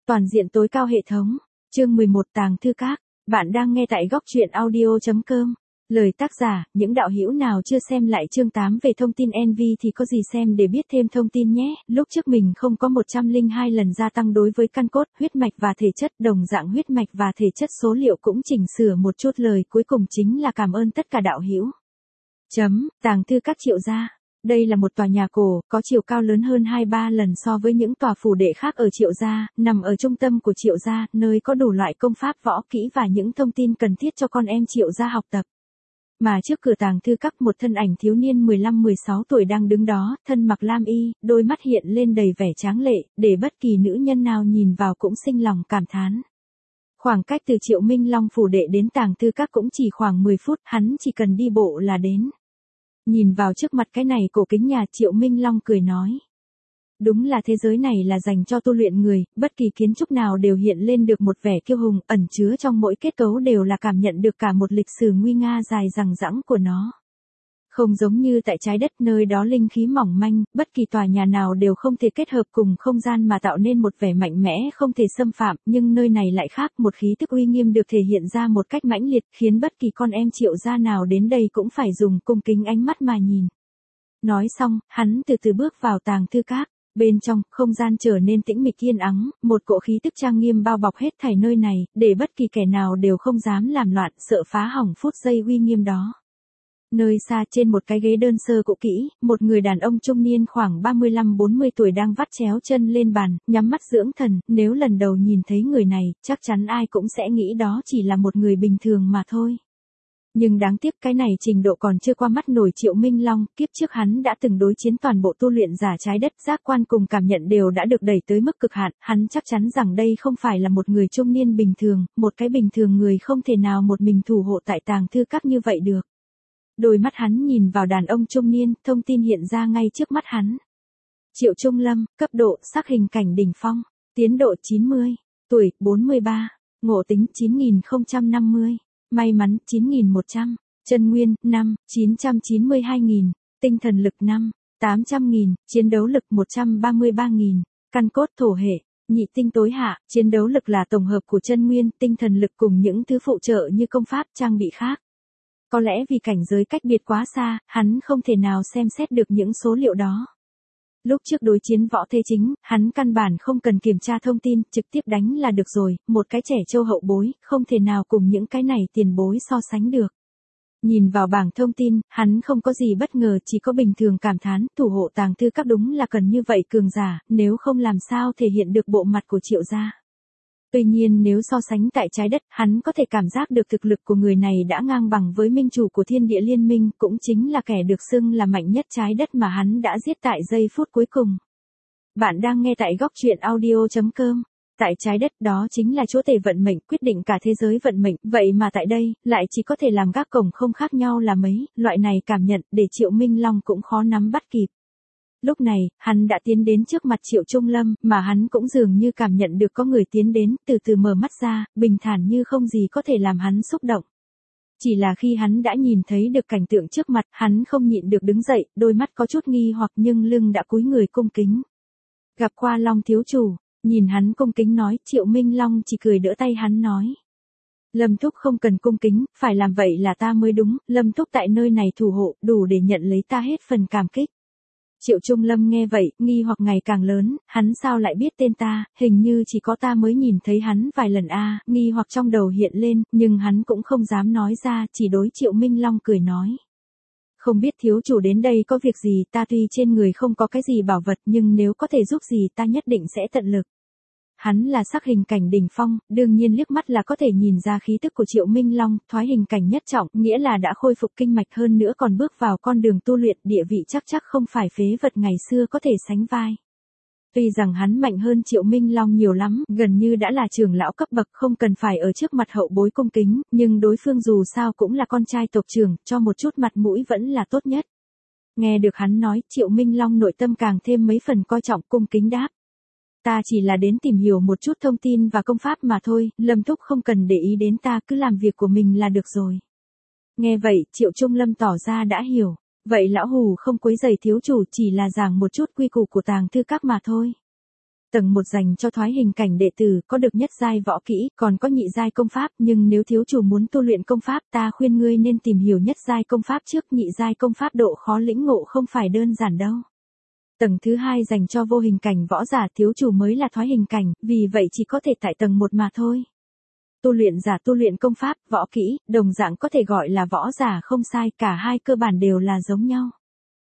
Toàn diện tối cao hệ thống. Chương 11 Tàng thư các. Bạn đang nghe tại góc truyện audio.com. Lời tác giả, những đạo hữu nào chưa xem lại chương 8 về thông tin NV thì có gì xem để biết thêm thông tin nhé. Lúc trước mình không có 102 lần gia tăng đối với căn cốt, huyết mạch và thể chất, đồng dạng huyết mạch và thể chất số liệu cũng chỉnh sửa một chút, lời cuối cùng chính là cảm ơn tất cả đạo hữu. Tàng thư các Triệu gia. Đây là một tòa nhà cổ, có chiều cao lớn hơn 2-3 lần so với những tòa phủ đệ khác ở Triệu gia, nằm ở trung tâm của Triệu gia, nơi có đủ loại công pháp võ kỹ và những thông tin cần thiết cho con em Triệu gia học tập. Mà trước cửa tàng thư các, một thân ảnh thiếu niên 15-16 tuổi đang đứng đó, thân mặc lam y, đôi mắt hiện lên đầy vẻ tráng lệ, để bất kỳ nữ nhân nào nhìn vào cũng sinh lòng cảm thán. Khoảng cách từ Triệu Minh Long phủ đệ đến tàng thư các cũng chỉ khoảng 10 phút, hắn chỉ cần đi bộ là đến. Nhìn vào trước mặt cái này cổ kính nhà, Triệu Minh Long cười nói. Đúng là thế giới này là dành cho tu luyện người, bất kỳ kiến trúc nào đều hiện lên được một vẻ kiêu hùng, ẩn chứa trong mỗi kết cấu đều là cảm nhận được cả một lịch sử nguy nga dài dằng dẵng của nó. Không giống như tại trái đất, nơi đó linh khí mỏng manh, bất kỳ tòa nhà nào đều không thể kết hợp cùng không gian mà tạo nên một vẻ mạnh mẽ không thể xâm phạm, nhưng nơi này lại khác, một khí tức uy nghiêm được thể hiện ra một cách mãnh liệt, khiến bất kỳ con em Triệu gia nào đến đây cũng phải dùng cung kính ánh mắt mà nhìn. Nói xong, hắn từ từ bước vào tàng thư các. Bên trong, không gian trở nên tĩnh mịch yên ắng, một cỗ khí tức trang nghiêm bao bọc hết thảy nơi này, để bất kỳ kẻ nào đều không dám làm loạn, sợ phá hỏng phút giây uy nghiêm đó. Nơi xa, trên một cái ghế đơn sơ cũ kỹ, một người đàn ông trung niên khoảng 35-40 tuổi đang vắt chéo chân lên bàn, nhắm mắt dưỡng thần. Nếu lần đầu nhìn thấy người này, chắc chắn ai cũng sẽ nghĩ đó chỉ là một người bình thường mà thôi. Nhưng đáng tiếc cái này trình độ còn chưa qua mắt nổi Triệu Minh Long, kiếp trước hắn đã từng đối chiến toàn bộ tu luyện giả trái đất, giác quan cùng cảm nhận đều đã được đẩy tới mức cực hạn, hắn chắc chắn rằng đây không phải là một người trung niên bình thường, một cái bình thường người không thể nào một mình thủ hộ tại tàng thư các như vậy được. Đôi mắt hắn nhìn vào đàn ông trung niên, thông tin hiện ra ngay trước mắt hắn. Triệu Trung Lâm, cấp độ, sắc hình cảnh đỉnh phong, tiến độ 90, tuổi, 43, ngộ tính 9050. May mắn 9.100, chân nguyên 5, 992.000, tinh thần lực 5, 800.000, chiến đấu lực 133.000, căn cốt thổ hệ, nhị tinh tối hạ, chiến đấu lực là tổng hợp của chân nguyên, tinh thần lực cùng những thứ phụ trợ như công pháp, trang bị khác. Có lẽ vì cảnh giới cách biệt quá xa, hắn không thể nào xem xét được những số liệu đó. Lúc trước đối chiến Võ Thế Chính, hắn căn bản không cần kiểm tra thông tin, trực tiếp đánh là được rồi, một cái trẻ trâu hậu bối, không thể nào cùng những cái này tiền bối so sánh được. Nhìn vào bảng thông tin, hắn không có gì bất ngờ, chỉ có bình thường cảm thán, thủ hộ tàng thư các đúng là cần như vậy cường giả, nếu không làm sao thể hiện được bộ mặt của Triệu gia. Tuy nhiên nếu so sánh tại trái đất, hắn có thể cảm giác được thực lực của người này đã ngang bằng với minh chủ của thiên địa liên minh, cũng chính là kẻ được xưng là mạnh nhất trái đất mà hắn đã giết tại giây phút cuối cùng. Bạn đang nghe tại góc truyện audio.com. Tại trái đất, đó chính là chỗ tể vận mệnh, quyết định cả thế giới vận mệnh, vậy mà tại đây, lại chỉ có thể làm gác cổng không khác nhau là mấy, loại này cảm nhận, để Triệu Minh Long cũng khó nắm bắt kịp. Lúc này, hắn đã tiến đến trước mặt Triệu Trung Lâm, mà hắn cũng dường như cảm nhận được có người tiến đến, từ từ mở mắt ra, bình thản như không gì có thể làm hắn xúc động. Chỉ là khi hắn đã nhìn thấy được cảnh tượng trước mặt, hắn không nhịn được đứng dậy, đôi mắt có chút nghi hoặc nhưng lưng đã cúi người cung kính. Gặp qua Long thiếu chủ, nhìn hắn cung kính nói, Triệu Minh Long chỉ cười đỡ tay hắn nói. Lâm Thúc không cần cung kính, phải làm vậy là ta mới đúng, Lâm Thúc tại nơi này thủ hộ, đủ để nhận lấy ta hết phần cảm kích. Triệu Trung Lâm nghe vậy, nghi hoặc ngày càng lớn, hắn sao lại biết tên ta, hình như chỉ có ta mới nhìn thấy hắn vài lần a, nghi hoặc trong đầu hiện lên, nhưng hắn cũng không dám nói ra, chỉ đối Triệu Minh Long cười nói. Không biết thiếu chủ đến đây có việc gì, ta tuy trên người không có cái gì bảo vật nhưng nếu có thể giúp gì ta nhất định sẽ tận lực. Hắn là sắc hình cảnh đỉnh phong, đương nhiên liếc mắt là có thể nhìn ra khí tức của Triệu Minh Long, thoái hình cảnh nhất trọng, nghĩa là đã khôi phục kinh mạch hơn nữa còn bước vào con đường tu luyện, địa vị chắc không phải phế vật ngày xưa có thể sánh vai. Tuy rằng hắn mạnh hơn Triệu Minh Long nhiều lắm, gần như đã là trưởng lão cấp bậc không cần phải ở trước mặt hậu bối cung kính, nhưng đối phương dù sao cũng là con trai tộc trưởng, cho một chút mặt mũi vẫn là tốt nhất. Nghe được hắn nói, Triệu Minh Long nội tâm càng thêm mấy phần coi trọng, cung kính đáp. Ta chỉ là đến tìm hiểu một chút thông tin và công pháp mà thôi, Lâm Thúc không cần để ý đến ta, cứ làm việc của mình là được rồi. Nghe vậy, Triệu Trung Lâm tỏ ra đã hiểu. Vậy lão hù không quấy rầy thiếu chủ, chỉ là giảng một chút quy củ của tàng thư các mà thôi. Tầng 1 dành cho thoái hình cảnh đệ tử, có được nhất giai võ kỹ, còn có nhị giai công pháp, nhưng nếu thiếu chủ muốn tu luyện công pháp, ta khuyên ngươi nên tìm hiểu nhất giai công pháp trước, nhị giai công pháp độ khó lĩnh ngộ không phải đơn giản đâu. Tầng thứ 2 dành cho vô hình cảnh võ giả, thiếu chủ mới là thoái hình cảnh, vì vậy chỉ có thể tại tầng 1 mà thôi. Tu luyện giả tu luyện công pháp, võ kỹ, đồng dạng có thể gọi là võ giả không sai, cả hai cơ bản đều là giống nhau.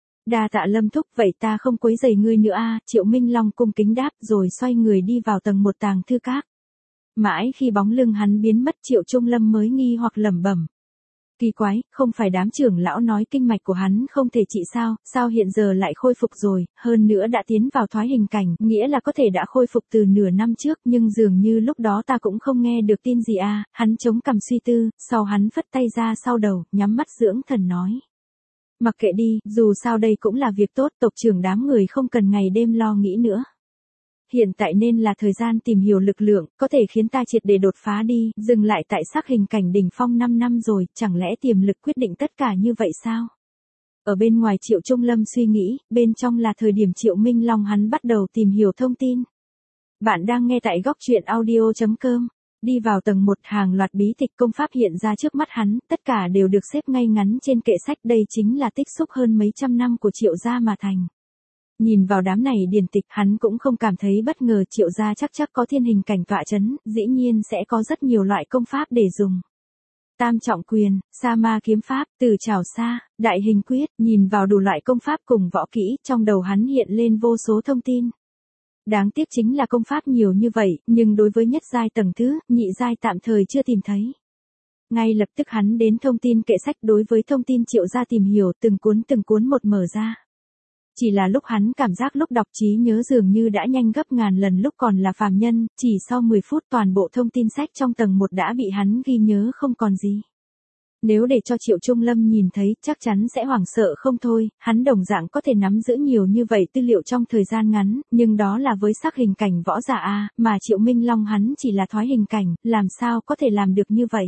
Đa tạ Lâm thúc, vậy ta không quấy rầy ngươi nữa a, Triệu Minh Long cung kính đáp rồi xoay người đi vào tầng 1 tàng thư các. Mãi khi bóng lưng hắn biến mất Triệu Trung Lâm mới nghi hoặc lẩm bẩm. Kỳ quái, không phải đám trưởng lão nói kinh mạch của hắn không thể trị sao hiện giờ lại khôi phục rồi, hơn nữa đã tiến vào thoái hình cảnh, nghĩa là có thể đã khôi phục từ nửa năm trước, nhưng dường như lúc đó ta cũng không nghe được tin gì a. Hắn chống cằm suy tư, sau hắn phất tay ra sau đầu, nhắm mắt dưỡng thần nói. Mặc kệ đi, dù sao đây cũng là việc tốt, tộc trưởng đám người không cần ngày đêm lo nghĩ nữa. Hiện tại nên là thời gian tìm hiểu lực lượng, có thể khiến ta triệt để đột phá đi, dừng lại tại sắc hình cảnh đỉnh phong 5 năm rồi, chẳng lẽ tiềm lực quyết định tất cả như vậy sao? Ở bên ngoài Triệu Trung Lâm suy nghĩ, bên trong là thời điểm Triệu Minh Long hắn bắt đầu tìm hiểu thông tin. Bạn đang nghe tại góc truyện audio.com. Đi vào tầng 1, hàng loạt bí tịch công pháp hiện ra trước mắt hắn, tất cả đều được xếp ngay ngắn trên kệ sách, đây chính là tích xúc hơn mấy trăm năm của Triệu gia mà thành. Nhìn vào đám này điển tịch, hắn cũng không cảm thấy bất ngờ, Triệu gia chắc có thiên hình cảnh tọa chấn, dĩ nhiên sẽ có rất nhiều loại công pháp để dùng. Tam trọng quyền, sa ma kiếm pháp, từ trảo xa, đại hình quyết, nhìn vào đủ loại công pháp cùng võ kỹ, trong đầu hắn hiện lên vô số thông tin. Đáng tiếc chính là công pháp nhiều như vậy, nhưng đối với nhất giai tầng thứ, nhị giai tạm thời chưa tìm thấy. Ngay lập tức hắn đến thông tin kệ sách, đối với thông tin Triệu gia tìm hiểu từng cuốn một mở ra. Chỉ là lúc hắn cảm giác lúc đọc trí nhớ dường như đã nhanh gấp ngàn lần lúc còn là phàm nhân, chỉ sau 10 phút toàn bộ thông tin sách trong tầng 1 đã bị hắn ghi nhớ không còn gì. Nếu để cho Triệu Trung Lâm nhìn thấy, chắc chắn sẽ hoảng sợ không thôi, hắn đồng dạng có thể nắm giữ nhiều như vậy tư liệu trong thời gian ngắn, nhưng đó là với sắc hình cảnh võ giả a, mà Triệu Minh Long hắn chỉ là thoái hình cảnh, làm sao có thể làm được như vậy.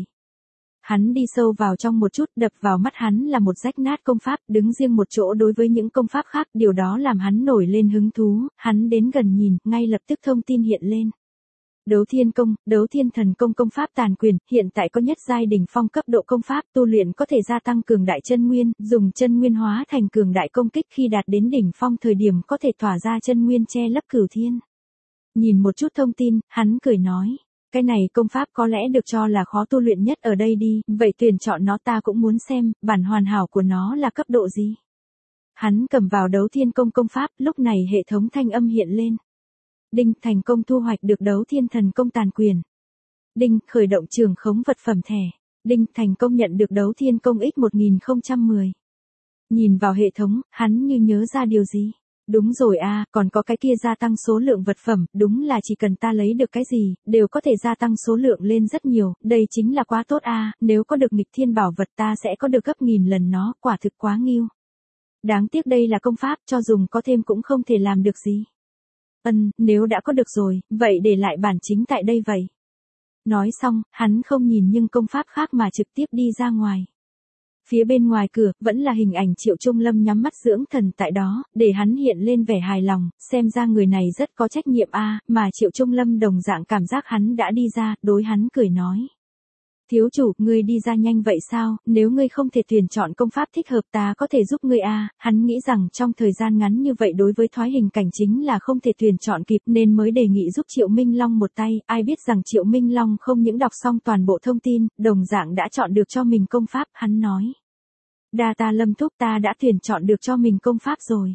Hắn đi sâu vào trong một chút, đập vào mắt hắn là một rách nát công pháp, đứng riêng một chỗ đối với những công pháp khác, điều đó làm hắn nổi lên hứng thú, hắn đến gần nhìn, ngay lập tức thông tin hiện lên. Đấu Thiên Công, Đấu Thiên Thần Công, công pháp tàn quyền, hiện tại có nhất giai đỉnh phong cấp độ công pháp, tu luyện có thể gia tăng cường đại chân nguyên, dùng chân nguyên hóa thành cường đại công kích, khi đạt đến đỉnh phong thời điểm có thể tỏa ra chân nguyên che lấp cửu thiên. Nhìn một chút thông tin, hắn cười nói, cái này công pháp có lẽ được cho là khó tu luyện nhất ở đây đi, vậy tuyển chọn nó, ta cũng muốn xem, bản hoàn hảo của nó là cấp độ gì. Hắn cầm vào Đấu Thiên Công công pháp, lúc này hệ thống thanh âm hiện lên. Đinh, thành công thu hoạch được Đấu Thiên Thần Công tàn quyền. Đinh, khởi động trường khống vật phẩm thẻ. Đinh, thành công nhận được Đấu Thiên Công X1010. Nhìn vào hệ thống, hắn như nhớ ra điều gì. Đúng rồi a, còn có cái kia gia tăng số lượng vật phẩm, đúng là chỉ cần ta lấy được cái gì, đều có thể gia tăng số lượng lên rất nhiều, đây chính là quá tốt a, nếu có được nghịch thiên bảo vật ta sẽ có được gấp nghìn lần nó, quả thực quá nghiêu. Đáng tiếc đây là công pháp, cho dùng có thêm cũng không thể làm được gì. Nếu đã có được rồi, vậy để lại bản chính tại đây vậy. Nói xong, hắn không nhìn nhưng công pháp khác mà trực tiếp đi ra ngoài. Phía bên ngoài cửa, vẫn là hình ảnh Triệu Trung Lâm nhắm mắt dưỡng thần tại đó, để hắn hiện lên vẻ hài lòng, xem ra người này rất có trách nhiệm a, mà Triệu Trung Lâm đồng dạng cảm giác hắn đã đi ra, đối hắn cười nói. Thiếu chủ, ngươi đi ra nhanh vậy sao, nếu ngươi không thể tuyển chọn công pháp thích hợp ta có thể giúp ngươi a. Hắn nghĩ rằng trong thời gian ngắn như vậy đối với thoái hình cảnh chính là không thể tuyển chọn kịp nên mới đề nghị giúp Triệu Minh Long một tay, ai biết rằng Triệu Minh Long không những đọc xong toàn bộ thông tin, đồng dạng đã chọn được cho mình công pháp, hắn nói. Đa tạ Lâm thúc, ta đã tuyển chọn được cho mình công pháp rồi.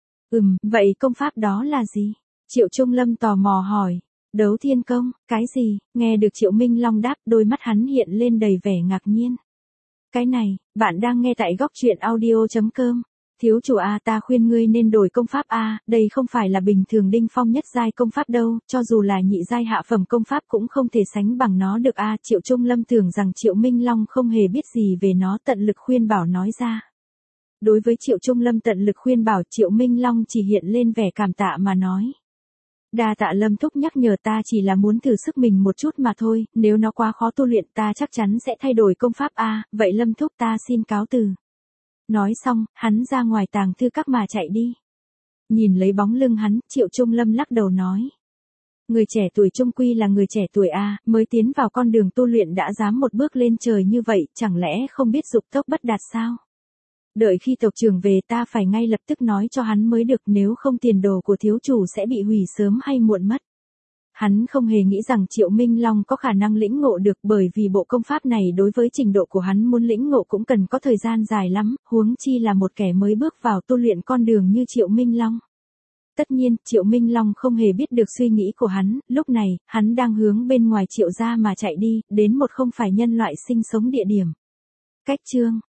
Vậy công pháp đó là gì? Triệu Trung Lâm tò mò hỏi. Đấu Thiên Công, cái gì? Nghe được Triệu Minh Long đáp, đôi mắt hắn hiện lên đầy vẻ ngạc nhiên. Cái này, bạn đang nghe tại góc truyện audio.com. Thiếu chủ a, ta khuyên ngươi nên đổi công pháp a, đây không phải là bình thường đỉnh phong nhất giai công pháp đâu, cho dù là nhị giai hạ phẩm công pháp cũng không thể sánh bằng nó được a. Triệu Trung Lâm tưởng rằng Triệu Minh Long không hề biết gì về nó, tận lực khuyên bảo nói ra. Đối với Triệu Trung Lâm tận lực khuyên bảo, Triệu Minh Long chỉ hiện lên vẻ cảm tạ mà nói. Đa tạ Lâm thúc nhắc nhở, ta chỉ là muốn thử sức mình một chút mà thôi, nếu nó quá khó tu luyện ta chắc chắn sẽ thay đổi công pháp a, vậy Lâm thúc ta xin cáo từ. Nói xong, hắn ra ngoài tàng thư các mà chạy đi. Nhìn lấy bóng lưng hắn, Triệu Trung Lâm lắc đầu nói. Người trẻ tuổi chung quy là người trẻ tuổi a, mới tiến vào con đường tu luyện đã dám một bước lên trời như vậy, chẳng lẽ không biết dục tốc bất đạt sao? Đợi khi tộc trưởng về ta phải ngay lập tức nói cho hắn mới được, nếu không tiền đồ của thiếu chủ sẽ bị hủy sớm hay muộn mất. Hắn không hề nghĩ rằng Triệu Minh Long có khả năng lĩnh ngộ được, bởi vì bộ công pháp này đối với trình độ của hắn muốn lĩnh ngộ cũng cần có thời gian dài lắm, huống chi là một kẻ mới bước vào tu luyện con đường như Triệu Minh Long. Tất nhiên, Triệu Minh Long không hề biết được suy nghĩ của hắn, lúc này, hắn đang hướng bên ngoài Triệu gia mà chạy đi, đến một không phải nhân loại sinh sống địa điểm. Cách chương